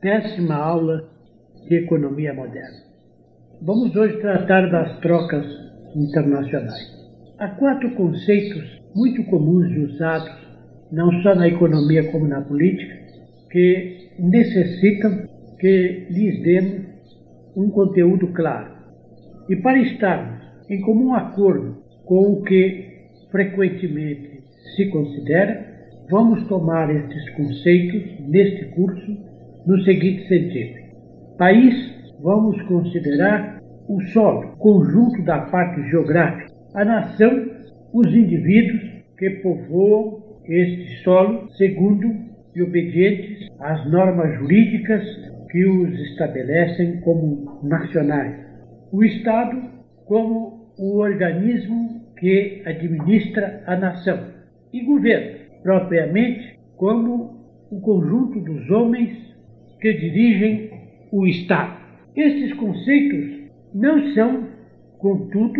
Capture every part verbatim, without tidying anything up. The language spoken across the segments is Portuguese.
Décima aula de Economia Moderna. Vamos hoje tratar das trocas internacionais. Há quatro conceitos muito comuns e usados, não só na economia como na política, que necessitam que lhes demos um conteúdo claro. E para estarmos em comum acordo com o que frequentemente se considera, vamos tomar estes conceitos neste curso no seguinte sentido. País, vamos considerar o solo, conjunto da parte geográfica, a nação, os indivíduos que povoam este solo segundo e obedientes às normas jurídicas que os estabelecem como nacionais. O Estado como o organismo que administra a nação. E governo, propriamente, como o conjunto dos homens que dirigem o Estado. Estes conceitos não são, contudo,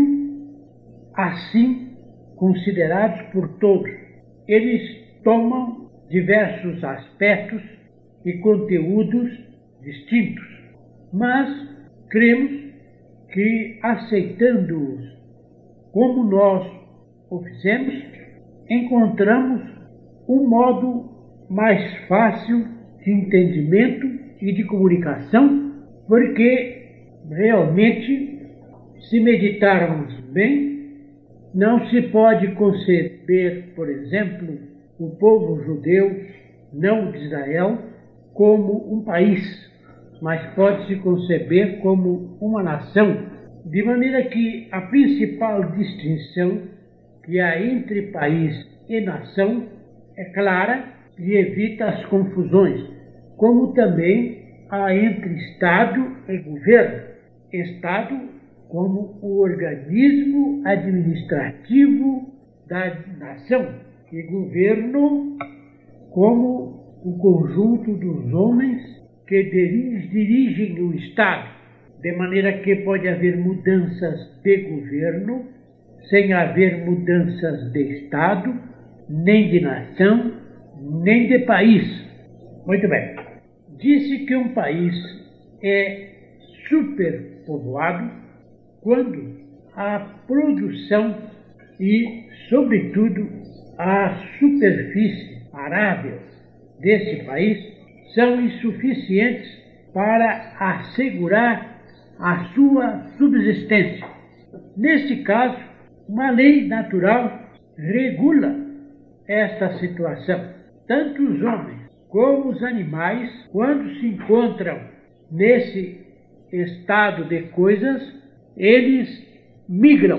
assim considerados por todos. Eles tomam diversos aspectos e conteúdos distintos, mas cremos que, aceitando-os como nós o fizemos, encontramos um modo mais fácil de entendimento e de comunicação, porque realmente, se meditarmos bem, não se pode conceber, por exemplo, o povo judeu, não de Israel, como um país, mas pode-se conceber como uma nação, de maneira que a principal distinção que há entre país e nação é clara e evita as confusões, como também há entre Estado e governo. Estado como o organismo administrativo da nação e governo como o conjunto dos homens que dirigem o Estado, de maneira que pode haver mudanças de governo sem haver mudanças de Estado, nem de nação, nem de país. Muito bem. Disse que um país é superpovoado quando a produção e, sobretudo, a superfície arável desse país são insuficientes para assegurar a sua subsistência. Neste caso, uma lei natural regula esta situação. Tanto os homens como os animais, quando se encontram nesse estado de coisas, eles migram.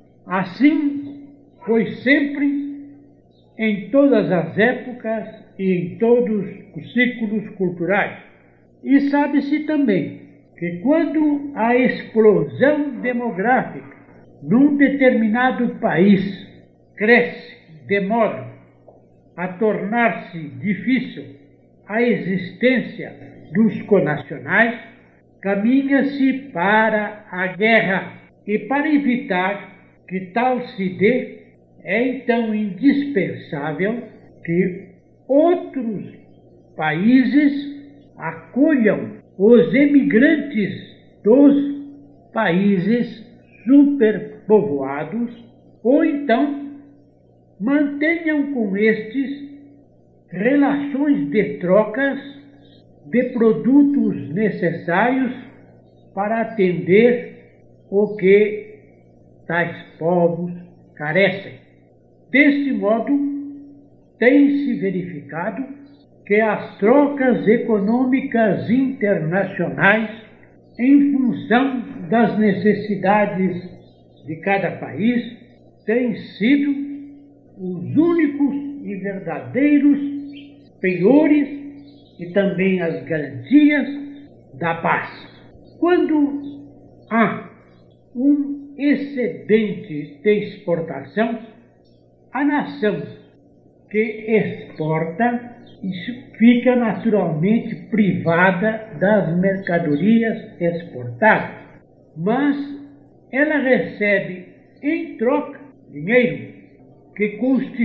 Assim foi sempre em todas as épocas e em todos os ciclos culturais. E sabe-se também que quando a explosão demográfica num determinado país cresce de modo a tornar-se difícil a existência dos connacionais, caminha-se para a guerra. E para evitar que tal se dê, é então indispensável que outros países acolham os emigrantes dos países superpovoados, ou então mantenham com estes relações de trocas de produtos necessários para atender o que tais povos carecem. Deste modo, tem-se verificado que as trocas econômicas internacionais, em função das necessidades de cada país, têm sido os únicos e verdadeiros penhores e também as garantias da paz. Quando há um excedente de exportação, a nação que exporta fica naturalmente privada das mercadorias exportadas, mas ela recebe em troca dinheiro, que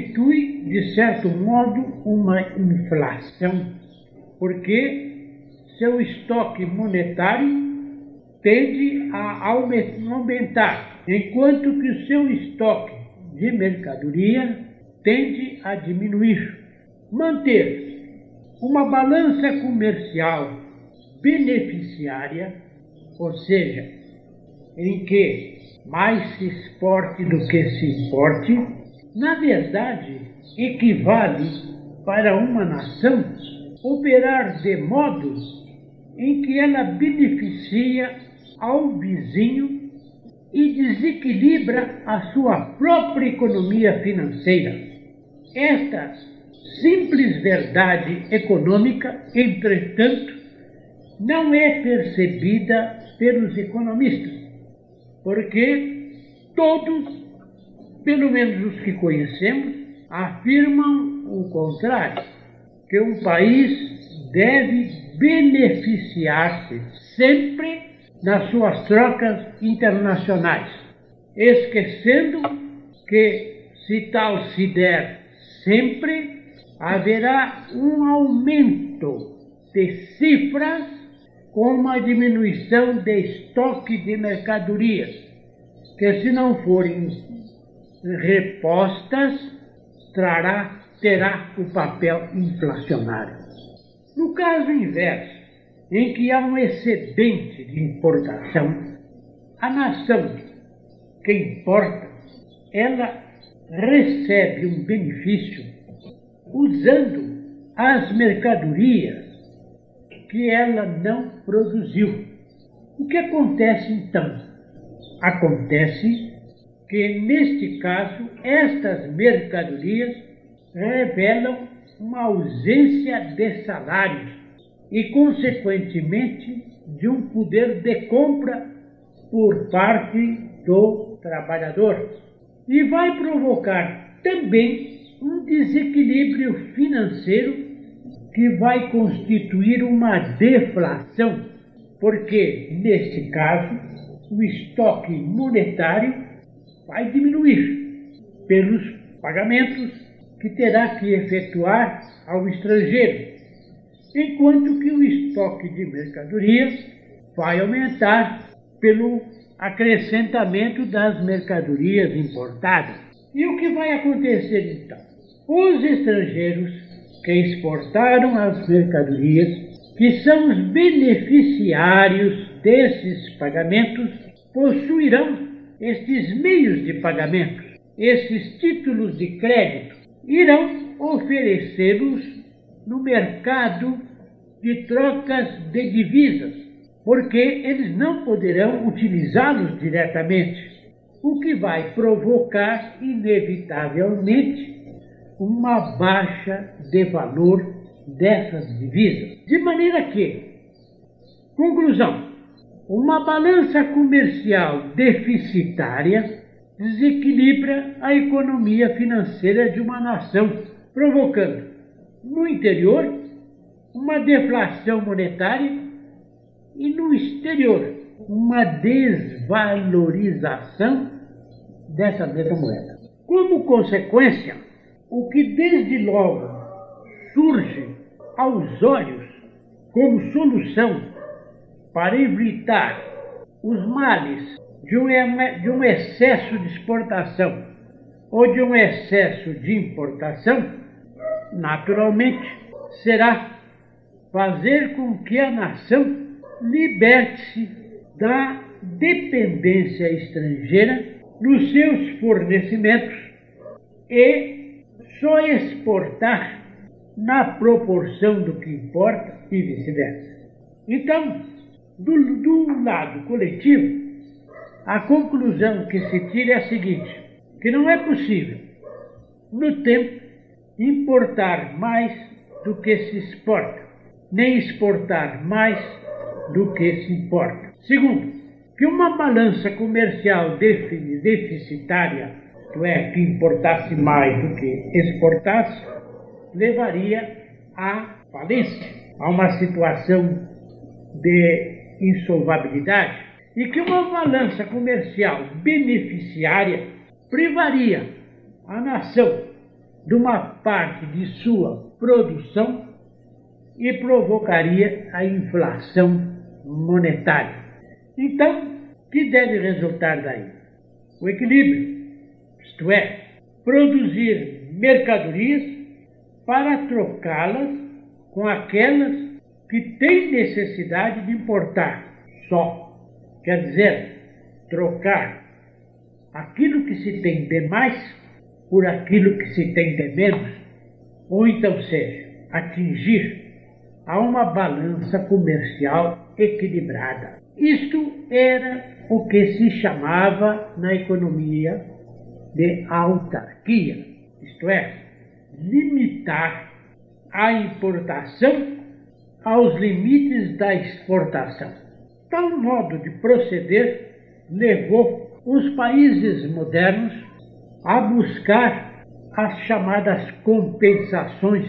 constitui, de certo modo, uma inflação, porque seu estoque monetário tende a aumentar, enquanto que o seu estoque de mercadoria tende a diminuir. Manter uma balança comercial beneficiária, ou seja, em que mais se exporte do que se importe, na verdade equivale para uma nação operar de modo em que ela beneficia ao vizinho e desequilibra a sua própria economia financeira. Esta simples verdade econômica, entretanto, não é percebida pelos economistas, porque todos, pelo menos os que conhecemos, afirmam o contrário, que um país deve beneficiar-se sempre nas suas trocas internacionais, esquecendo que, se tal se der sempre, haverá um aumento de cifras com uma diminuição de estoque de mercadorias, que, se não forem repostas, trará, terá o papel inflacionário. No caso inverso, em que há um excedente de importação, a nação que importa, ela recebe um benefício usando as mercadorias que ela não produziu. O que acontece então? Acontece que, neste caso, estas mercadorias revelam uma ausência de salários e, consequentemente, de um poder de compra por parte do trabalhador. E vai provocar também um desequilíbrio financeiro que vai constituir uma deflação, porque, neste caso, o estoque monetário vai diminuir pelos pagamentos que terá que efetuar ao estrangeiro, enquanto que o estoque de mercadorias vai aumentar pelo acrescentamento das mercadorias importadas. E o que vai acontecer então? Os estrangeiros que exportaram as mercadorias, que são os beneficiários desses pagamentos, possuirão estes meios de pagamento, esses títulos de crédito, irão oferecê-los no mercado de trocas de divisas, porque eles não poderão utilizá-los diretamente, o que vai provocar, inevitavelmente, uma baixa de valor dessas divisas. De maneira que, conclusão, uma balança comercial deficitária desequilibra a economia financeira de uma nação, provocando, no interior, uma deflação monetária e, no exterior, uma desvalorização dessa mesma moeda. Como consequência, o que desde logo surge aos olhos como solução para evitar os males de um, de um excesso de exportação ou de um excesso de importação, naturalmente, será fazer com que a nação liberte-se da dependência estrangeira nos seus fornecimentos e só exportar na proporção do que importa e vice-versa. Então, do, do lado coletivo, a conclusão que se tira é a seguinte, que não é possível, no tempo, importar mais do que se exporta, nem exportar mais do que se importa. Segundo, que uma balança comercial deficitária, isto é, que importasse mais do que exportasse, levaria à falência, a uma situação de insolvabilidade, e que uma balança comercial beneficiária privaria a nação de uma parte de sua produção e provocaria a inflação monetária. Então, o que deve resultar daí? O equilíbrio, isto é, produzir mercadorias para trocá-las com aquelas que têm necessidade de importar só. Quer dizer, trocar aquilo que se tem de mais por aquilo que se tem de menos, ou então seja, atingir a uma balança comercial equilibrada. Isto era o que se chamava na economia de autarquia, isto é, limitar a importação aos limites da exportação. Tal modo de proceder levou os países modernos a buscar as chamadas compensações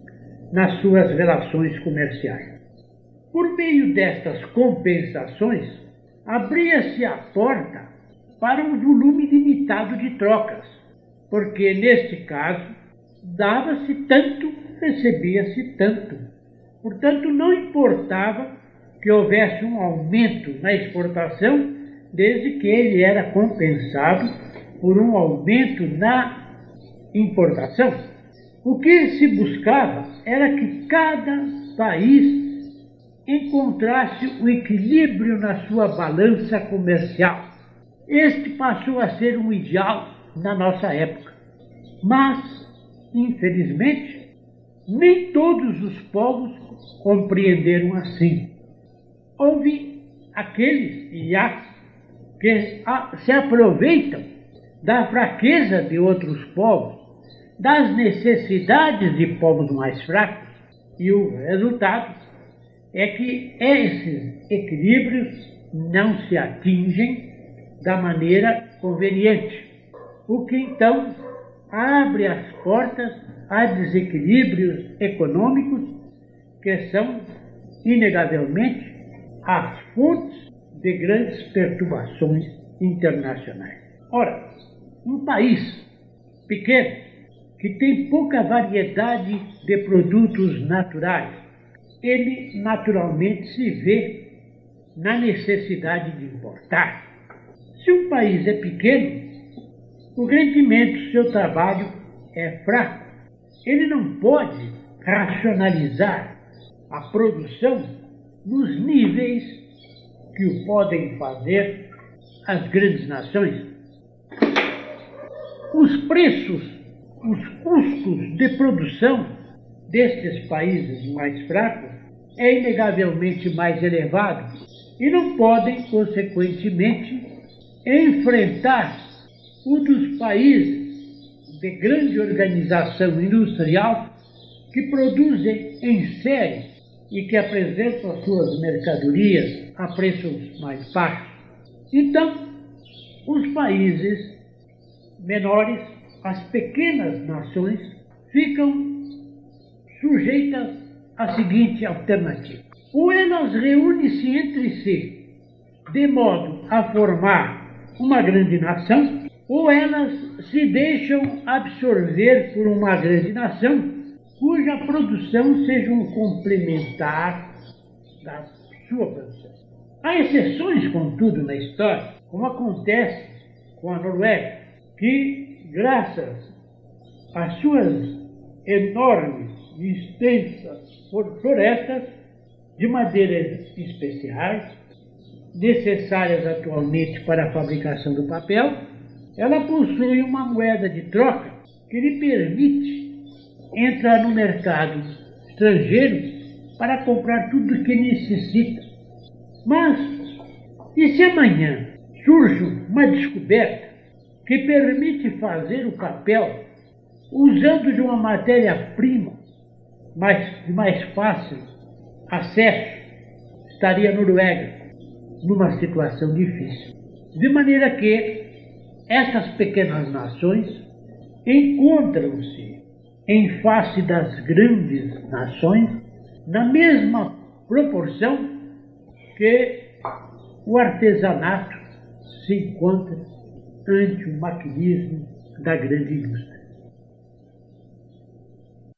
nas suas relações comerciais. Por meio destas compensações, abria-se a porta para um volume limitado de trocas, porque, neste caso, dava-se tanto, recebia-se tanto. Portanto, não importava que houvesse um aumento na exportação, desde que ele era compensado por um aumento na importação. O que se buscava era que cada país encontrasse o equilíbrio na sua balança comercial. Este passou a ser um ideal na nossa época. Mas, infelizmente, nem todos os povos compreenderam assim. Houve aqueles, e há, que se aproveitam da fraqueza de outros povos, das necessidades de povos mais fracos, e o resultado é que esses equilíbrios não se atingem da maneira conveniente, o que então abre as portas a desequilíbrios econômicos que são, inegavelmente, as fontes de grandes perturbações internacionais. Ora, um país pequeno, que tem pouca variedade de produtos naturais, ele naturalmente se vê na necessidade de importar. Se um país é pequeno, o rendimento do seu trabalho é fraco. Ele não pode racionalizar a produção nos níveis que o podem fazer as grandes nações. Os preços, os custos de produção destes países mais fracos é inegavelmente mais elevado e não podem, consequentemente, enfrentar o dos países de grande organização industrial que produzem em série e que apresentam as suas mercadorias a preços mais baixos. Então, os países menores, as pequenas nações, ficam sujeitas à seguinte alternativa. Ou elas reúnem-se entre si de modo a formar uma grande nação, ou elas se deixam absorver por uma grande nação cuja produção seja um complementar da sua produção. Há exceções, contudo, na história, como acontece com a Noruega, que, graças às suas enormes e extensas florestas de madeiras especiais, necessárias atualmente para a fabricação do papel, ela possui uma moeda de troca que lhe permite entrar no mercado estrangeiro para comprar tudo o que necessita. Mas, e se amanhã surge uma descoberta que permite fazer o papel usando de uma matéria-prima mais, de mais fácil acesso, estaria a Noruega numa situação difícil. De maneira que essas pequenas nações encontram-se em face das grandes nações na mesma proporção que o artesanato se encontra ante o maquinismo da grande indústria.